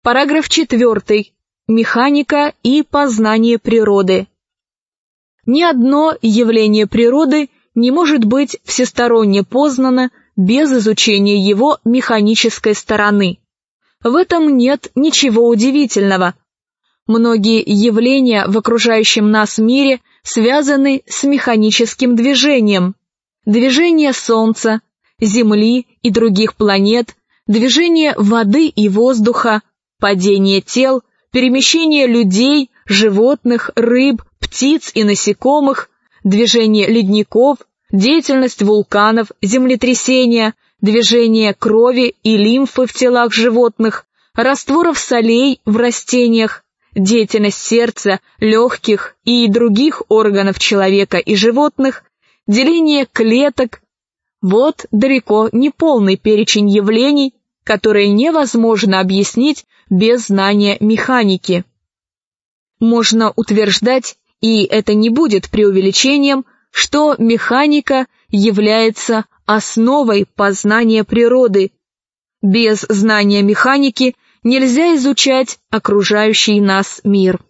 Параграф 4. Механика и познание природы. Ни одно явление природы не может быть всесторонне познано без изучения его механической стороны. В этом нет ничего удивительного. Многие явления в окружающем нас мире связаны с механическим движением. Движение Солнца, Земли и других планет, движение воды и воздуха, падение тел, перемещение людей, животных, рыб, птиц и насекомых, движение ледников, деятельность вулканов, землетрясения, движение крови и лимфы в телах животных, растворов солей в растениях, деятельность сердца, легких и других органов человека и животных, деление клеток. Вот далеко не полный перечень явлений, которые невозможно объяснить без знания механики. Можно утверждать, и это не будет преувеличением, что механика является основой познания природы. Без знания механики нельзя изучать окружающий нас мир.